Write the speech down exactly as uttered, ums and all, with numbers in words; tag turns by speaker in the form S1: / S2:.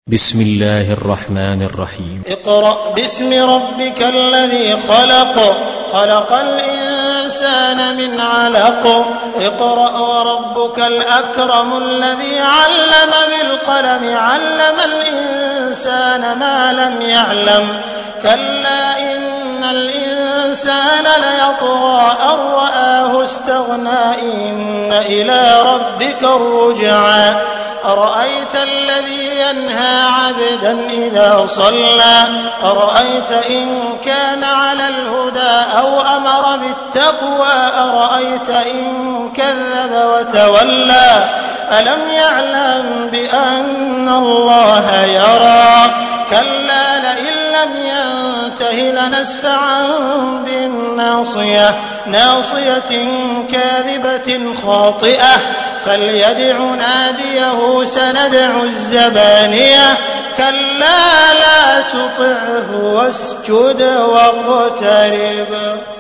S1: بسم الله الرحمن الرحيم.
S2: اقرأ باسم ربك الذي خلق خلق الإنسان من علق اقرأ وربك الأكرم الذي علم بالقلم علم الإنسان ما لم يعلم كلا إن الإنسان ليطغى أن رآه استغنى إن إلى ربك الرجعى أرأيت الذي ينهى عبدا إذا صلى أرأيت إن كان على الهدى أو أمر بالتقوى أرأيت إن كذب وتولى ألم يعلم بأن الله يرى كلا لئن لم ينته لنسفعا بالناصية ناصية كاذبة خاطئة فليدع ناديه سندع الزبانية كلا لا تطعه واسجد واقترب.